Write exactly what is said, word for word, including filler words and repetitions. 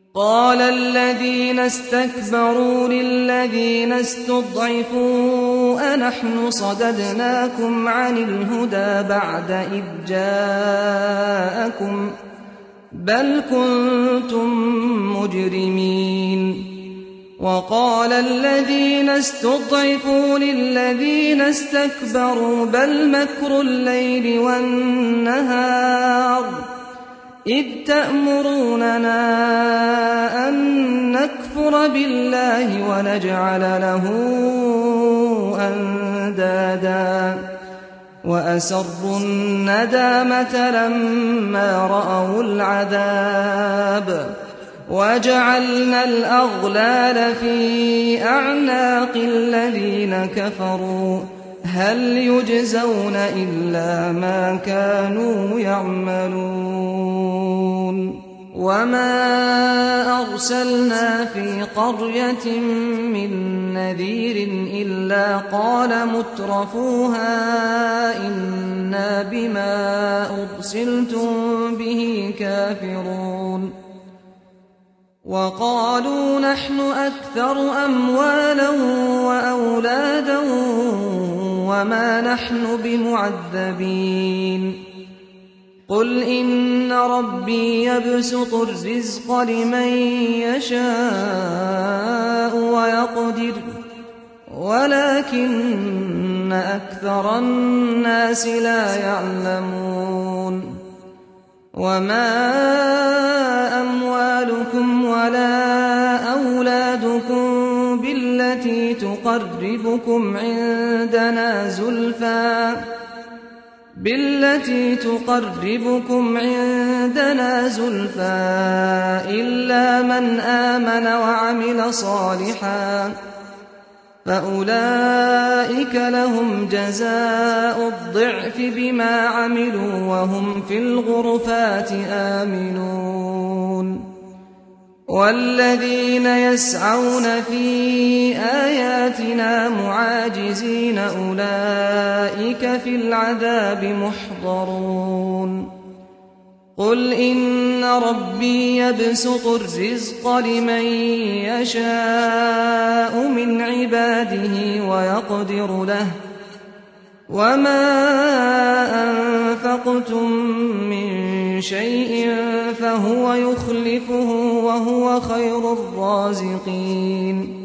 قال الذين استكبروا للذين استضعفوا أنحن صددناكم عن الهدى بعد إذ جاءكم بل كنتم مجرمين. وقال الذين استضعفوا للذين استكبروا بل مكر الليل والنهار إذ تأمروننا أن نكفر بالله ونجعل له أندادا وأسروا الندامة لما رأوا العذاب وجعلنا الأغلال في أعناق الذين كفروا هل يجزون إلا ما كانوا يعملون. وما أرسلنا في قرية من نذير إلا قال مترفوها إنا بما أرسلتم به كافرون. وقالوا نحن أكثر أموالا وأولادا وما نحن بمعذبين. قل إن ربي يبسط الرزق لمن يشاء ويقدر ولكن أكثر الناس لا يعلمون. وما أموالكم ولا أولادكم بالتي تقربكم عندنا زلفى بالتي تقربكم عندنا زلفى إلا من آمن وعمل صالحا فأولئك لهم جزاء الضعف بما عملوا وهم في الغرفات آمنون. والذين يسعون في آياتنا معاجزين أولئك في العذاب محضرون. قل إن ربي يبسط الرزق لمن يشاء من عباده ويقدر له وما أنفقتم من شيء فهو يخلفه وهو خير الرازقين.